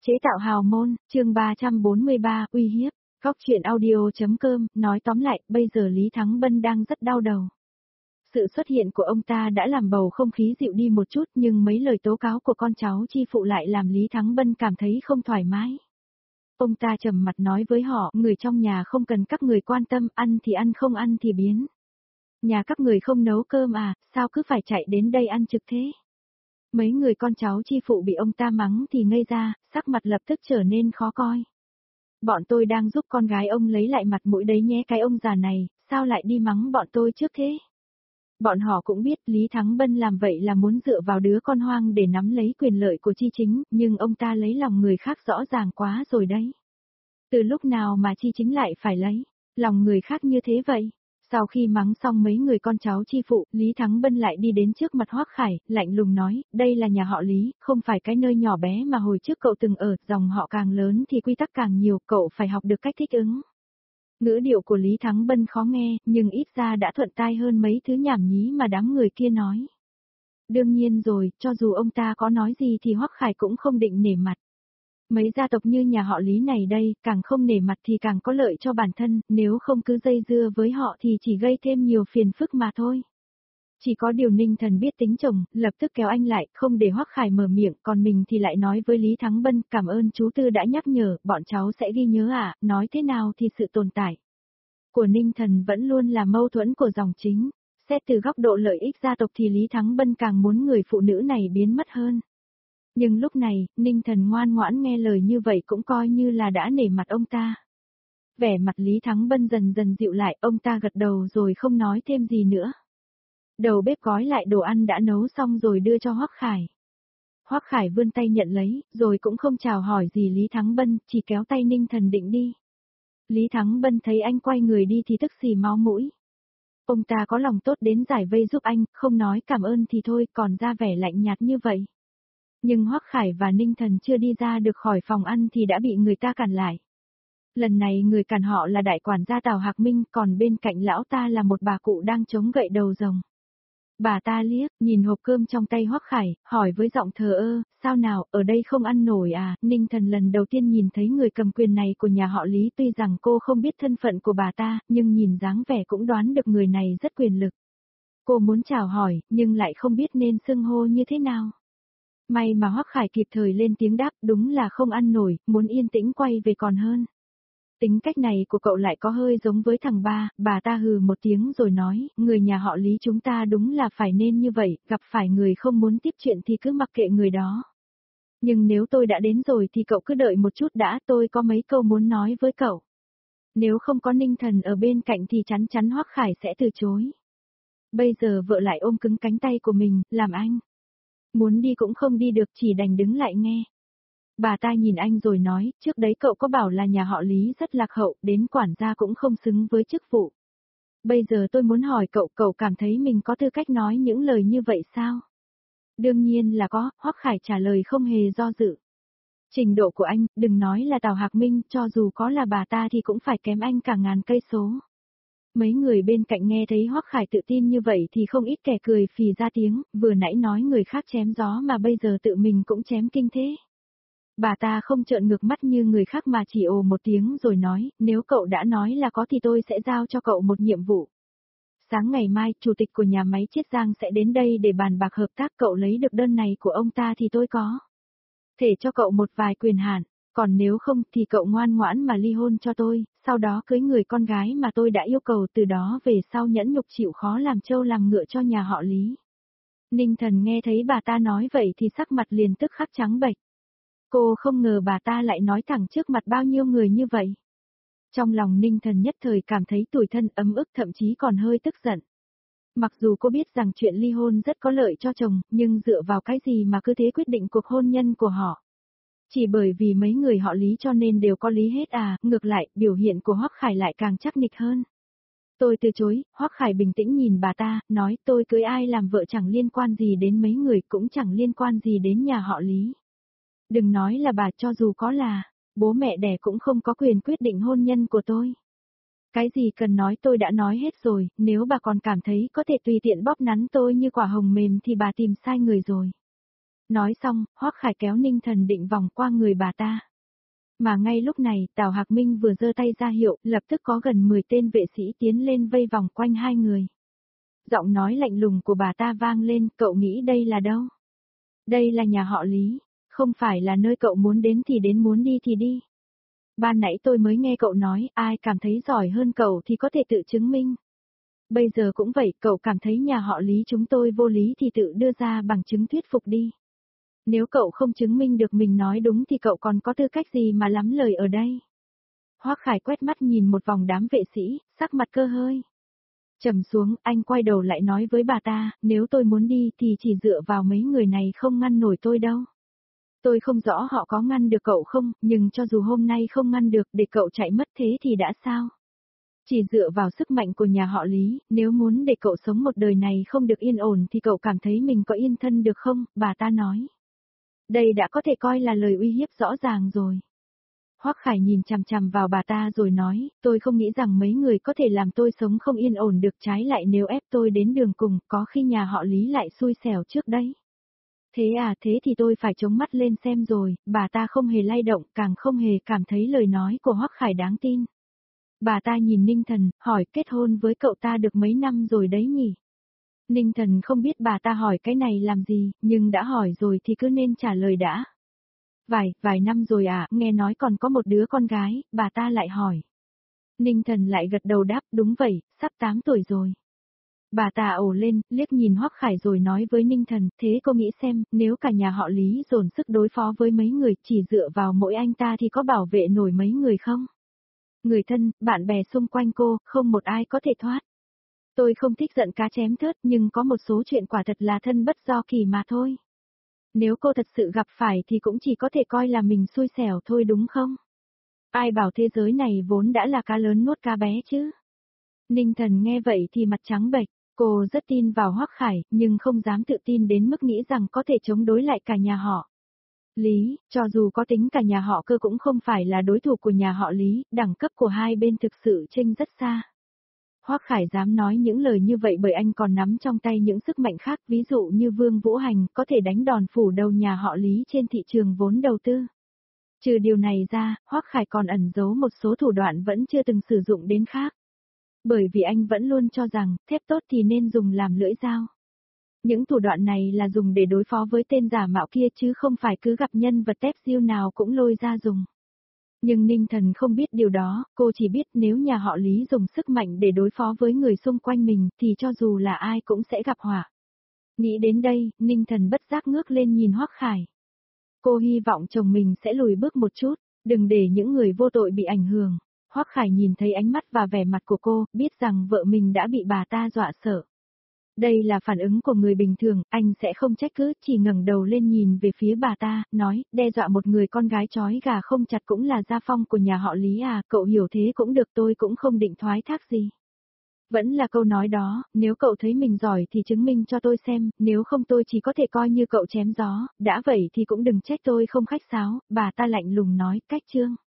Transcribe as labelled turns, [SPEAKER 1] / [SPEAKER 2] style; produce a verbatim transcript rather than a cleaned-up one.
[SPEAKER 1] Chế tạo hào môn, chương ba trăm bốn mươi ba, uy hiếp. Góc truyện audio.com, nói tóm lại, bây giờ Lý Thắng Bân đang rất đau đầu. Sự xuất hiện của ông ta đã làm bầu không khí dịu đi một chút, nhưng mấy lời tố cáo của con cháu chi phụ lại làm Lý Thắng Bân cảm thấy không thoải mái. Ông ta trầm mặt nói với họ, người trong nhà không cần các người quan tâm, ăn thì ăn không ăn thì biến. Nhà các người không nấu cơm à, sao cứ phải chạy đến đây ăn trực thế? Mấy người con cháu chi phụ bị ông ta mắng thì ngây ra, sắc mặt lập tức trở nên khó coi. Bọn tôi đang giúp con gái ông lấy lại mặt mũi đấy nhé, cái ông già này, sao lại đi mắng bọn tôi trước thế? Bọn họ cũng biết Lý Thắng Bân làm vậy là muốn dựa vào đứa con hoang để nắm lấy quyền lợi của Chi Chính, nhưng ông ta lấy lòng người khác rõ ràng quá rồi đấy. Từ lúc nào mà Chi Chính lại phải lấy lòng người khác như thế vậy? Sau khi mắng xong mấy người con cháu chi phụ, Lý Thắng Bân lại đi đến trước mặt Hoắc Khải, lạnh lùng nói, đây là nhà họ Lý, không phải cái nơi nhỏ bé mà hồi trước cậu từng ở, dòng họ càng lớn thì quy tắc càng nhiều, cậu phải học được cách thích ứng. Ngữ điệu của Lý Thắng Bân khó nghe, nhưng ít ra đã thuận tai hơn mấy thứ nhảm nhí mà đám người kia nói. Đương nhiên rồi, cho dù ông ta có nói gì thì Hoắc Khải cũng không định nể mặt. Mấy gia tộc như nhà họ Lý này đây, càng không nể mặt thì càng có lợi cho bản thân, nếu không cứ dây dưa với họ thì chỉ gây thêm nhiều phiền phức mà thôi. Chỉ có điều Ninh Thần biết tính chồng, lập tức kéo anh lại, không để Hoắc Khải mở miệng, còn mình thì lại nói với Lý Thắng Bân, cảm ơn chú Tư đã nhắc nhở, bọn cháu sẽ ghi nhớ ạ, à, nói thế nào thì sự tồn tại của Ninh Thần vẫn luôn là mâu thuẫn của dòng chính. Xét từ góc độ lợi ích gia tộc thì Lý Thắng Bân càng muốn người phụ nữ này biến mất hơn. Nhưng lúc này, Ninh Thần ngoan ngoãn nghe lời như vậy cũng coi như là đã nể mặt ông ta. Vẻ mặt Lý Thắng Bân dần dần dịu lại, ông ta gật đầu rồi không nói thêm gì nữa. Đầu bếp gói lại đồ ăn đã nấu xong rồi đưa cho Hoắc Khải. Hoắc Khải vươn tay nhận lấy, rồi cũng không chào hỏi gì Lý Thắng Bân, chỉ kéo tay Ninh Thần định đi. Lý Thắng Bân thấy anh quay người đi thì tức xì máu mũi. Ông ta có lòng tốt đến giải vây giúp anh, không nói cảm ơn thì thôi, còn ra vẻ lạnh nhạt như vậy. Nhưng Hoắc Khải và Ninh Thần chưa đi ra được khỏi phòng ăn thì đã bị người ta cản lại. Lần này người cản họ là đại quản gia Tào Hạc Minh, còn bên cạnh lão ta là một bà cụ đang chống gậy đầu rồng. Bà ta liếc, nhìn hộp cơm trong tay Hoắc Khải, hỏi với giọng thờ ơ, sao nào, ở đây không ăn nổi à? Ninh Thần lần đầu tiên nhìn thấy người cầm quyền này của nhà họ Lý, tuy rằng cô không biết thân phận của bà ta, nhưng nhìn dáng vẻ cũng đoán được người này rất quyền lực. Cô muốn chào hỏi, nhưng lại không biết nên xưng hô như thế nào. May mà Hoắc Khải kịp thời lên tiếng đáp, đúng là không ăn nổi, muốn yên tĩnh quay về còn hơn. Tính cách này của cậu lại có hơi giống với thằng ba, bà ta hừ một tiếng rồi nói, người nhà họ Lý chúng ta đúng là phải nên như vậy, gặp phải người không muốn tiếp chuyện thì cứ mặc kệ người đó. Nhưng nếu tôi đã đến rồi thì cậu cứ đợi một chút đã, tôi có mấy câu muốn nói với cậu. Nếu không có Ninh Thần ở bên cạnh thì chắn chắn Hoắc Khải sẽ từ chối. Bây giờ vợ lại ôm cứng cánh tay của mình, làm anh. Muốn đi cũng không đi được, chỉ đành đứng lại nghe. Bà ta nhìn anh rồi nói, trước đấy cậu có bảo là nhà họ Lý rất lạc hậu, đến quản gia cũng không xứng với chức vụ. Bây giờ tôi muốn hỏi cậu, cậu cảm thấy mình có tư cách nói những lời như vậy sao? Đương nhiên là có, Hoắc Khải trả lời không hề do dự. Trình độ của anh, đừng nói là Tào Hạc Minh, cho dù có là bà ta thì cũng phải kém anh cả ngàn cây số. Mấy người bên cạnh nghe thấy Hoắc Khải tự tin như vậy thì không ít kẻ cười phì ra tiếng, vừa nãy nói người khác chém gió mà bây giờ tự mình cũng chém kinh thế. Bà ta không trợn ngược mắt như người khác mà chỉ ồ một tiếng rồi nói, nếu cậu đã nói là có thì tôi sẽ giao cho cậu một nhiệm vụ. Sáng ngày mai, chủ tịch của nhà máy Chiết Giang sẽ đến đây để bàn bạc hợp tác, cậu lấy được đơn này của ông ta thì tôi có thể cho cậu một vài quyền hạn, còn nếu không thì cậu ngoan ngoãn mà ly hôn cho tôi, sau đó cưới người con gái mà tôi đã yêu cầu, từ đó về sau nhẫn nhục chịu khó làm trâu làm ngựa cho nhà họ Lý. Ninh Thần nghe thấy bà ta nói vậy thì sắc mặt liền tức khắc trắng bệch. Cô không ngờ bà ta lại nói thẳng trước mặt bao nhiêu người như vậy. Trong lòng Ninh Thần nhất thời cảm thấy tủi thân, ấm ức, thậm chí còn hơi tức giận. Mặc dù cô biết rằng chuyện ly hôn rất có lợi cho chồng, nhưng dựa vào cái gì mà cứ thế quyết định cuộc hôn nhân của họ. Chỉ bởi vì mấy người họ Lý cho nên đều có lý hết à, ngược lại, biểu hiện của Hoắc Khải lại càng chắc nịch hơn. Tôi từ chối, Hoắc Khải bình tĩnh nhìn bà ta, nói tôi cưới ai làm vợ chẳng liên quan gì đến mấy người, cũng chẳng liên quan gì đến nhà họ Lý. Đừng nói là bà, cho dù có là bố mẹ đẻ cũng không có quyền quyết định hôn nhân của tôi. Cái gì cần nói tôi đã nói hết rồi, nếu bà còn cảm thấy có thể tùy tiện bóp nắn tôi như quả hồng mềm thì bà tìm sai người rồi. Nói xong, Hoắc Khải kéo Ninh Thần định vòng qua người bà ta. Mà ngay lúc này, Tào Hạc Minh vừa giơ tay ra hiệu, lập tức có gần mười tên vệ sĩ tiến lên vây vòng quanh hai người. Giọng nói lạnh lùng của bà ta vang lên, cậu nghĩ đây là đâu? Đây là nhà họ Lý, không phải là nơi cậu muốn đến thì đến, muốn đi thì đi. Ban nãy tôi mới nghe cậu nói, ai cảm thấy giỏi hơn cậu thì có thể tự chứng minh. Bây giờ cũng vậy, cậu cảm thấy nhà họ Lý chúng tôi vô lý thì tự đưa ra bằng chứng thuyết phục đi. Nếu cậu không chứng minh được mình nói đúng thì cậu còn có tư cách gì mà lắm lời ở đây? Hoắc Khải quét mắt nhìn một vòng đám vệ sĩ, sắc mặt cơ hơi trầm xuống, anh quay đầu lại nói với bà ta, nếu tôi muốn đi thì chỉ dựa vào mấy người này không ngăn nổi tôi đâu. Tôi không rõ họ có ngăn được cậu không, nhưng cho dù hôm nay không ngăn được để cậu chạy mất thế thì đã sao? Chỉ dựa vào sức mạnh của nhà họ Lý, nếu muốn để cậu sống một đời này không được yên ổn thì cậu cảm thấy mình có yên thân được không? Bà ta nói. Đây đã có thể coi là lời uy hiếp rõ ràng rồi. Hoắc Khải nhìn chằm chằm vào bà ta rồi nói, tôi không nghĩ rằng mấy người có thể làm tôi sống không yên ổn được, trái lại nếu ép tôi đến đường cùng, có khi nhà họ Lý lại xui xẻo trước đấy. Thế à, thế thì tôi phải chống mắt lên xem rồi, bà ta không hề lay động, càng không hề cảm thấy lời nói của Hoắc Khải đáng tin. Bà ta nhìn Ninh Thần, hỏi kết hôn với cậu ta được mấy năm rồi đấy nhỉ? Ninh Thần không biết bà ta hỏi cái này làm gì, nhưng đã hỏi rồi thì cứ nên trả lời đã. Vài, vài năm rồi à, nghe nói còn có một đứa con gái, bà ta lại hỏi. Ninh Thần lại gật đầu đáp, đúng vậy, sắp tám tuổi rồi. Bà ta ồ lên, liếc nhìn Hoắc Khải rồi nói với Ninh Thần, thế cô nghĩ xem, nếu cả nhà họ Lý dồn sức đối phó với mấy người, chỉ dựa vào mỗi anh ta thì có bảo vệ nổi mấy người không? Người thân, bạn bè xung quanh cô, không một ai có thể thoát. Tôi không thích giận cá chém thớt, nhưng có một số chuyện quả thật là thân bất do kỳ mà thôi. Nếu cô thật sự gặp phải thì cũng chỉ có thể coi là mình xui xẻo thôi đúng không? Ai bảo thế giới này vốn đã là cá lớn nuốt cá bé chứ? Ninh Thần nghe vậy thì mặt trắng bệch, cô rất tin vào Hoắc Khải, nhưng không dám tự tin đến mức nghĩ rằng có thể chống đối lại cả nhà họ Lý, cho dù có tính cả nhà họ Cơ cũng không phải là đối thủ của nhà họ Lý, đẳng cấp của hai bên thực sự chênh rất xa. Hoắc Khải dám nói những lời như vậy bởi anh còn nắm trong tay những sức mạnh khác, ví dụ như Vương Vũ Hành có thể đánh đòn phủ đầu nhà họ Lý trên thị trường vốn đầu tư. Trừ điều này ra, Hoắc Khải còn ẩn giấu một số thủ đoạn vẫn chưa từng sử dụng đến khác. Bởi vì anh vẫn luôn cho rằng, thép tốt thì nên dùng làm lưỡi dao. Những thủ đoạn này là dùng để đối phó với tên giả mạo kia chứ không phải cứ gặp nhân vật tép diêu nào cũng lôi ra dùng. Nhưng Ninh Thần không biết điều đó, cô chỉ biết nếu nhà họ Lý dùng sức mạnh để đối phó với người xung quanh mình thì cho dù là ai cũng sẽ gặp họa. Nghĩ đến đây, Ninh Thần bất giác ngước lên nhìn Hoắc Khải. Cô hy vọng chồng mình sẽ lùi bước một chút, đừng để những người vô tội bị ảnh hưởng. Hoắc Khải nhìn thấy ánh mắt và vẻ mặt của cô, biết rằng vợ mình đã bị bà ta dọa sợ. Đây là phản ứng của người bình thường, anh sẽ không trách cứ, chỉ ngẩng đầu lên nhìn về phía bà ta, nói, đe dọa một người con gái trói gà không chặt cũng là gia phong của nhà họ Lý à, cậu hiểu thế cũng được, tôi cũng không định thoái thác gì. Vẫn là câu nói đó, nếu cậu thấy mình giỏi thì chứng minh cho tôi xem, nếu không tôi chỉ có thể coi như cậu chém gió, đã vậy thì cũng đừng trách tôi không khách sáo, bà ta lạnh lùng nói, cách chương.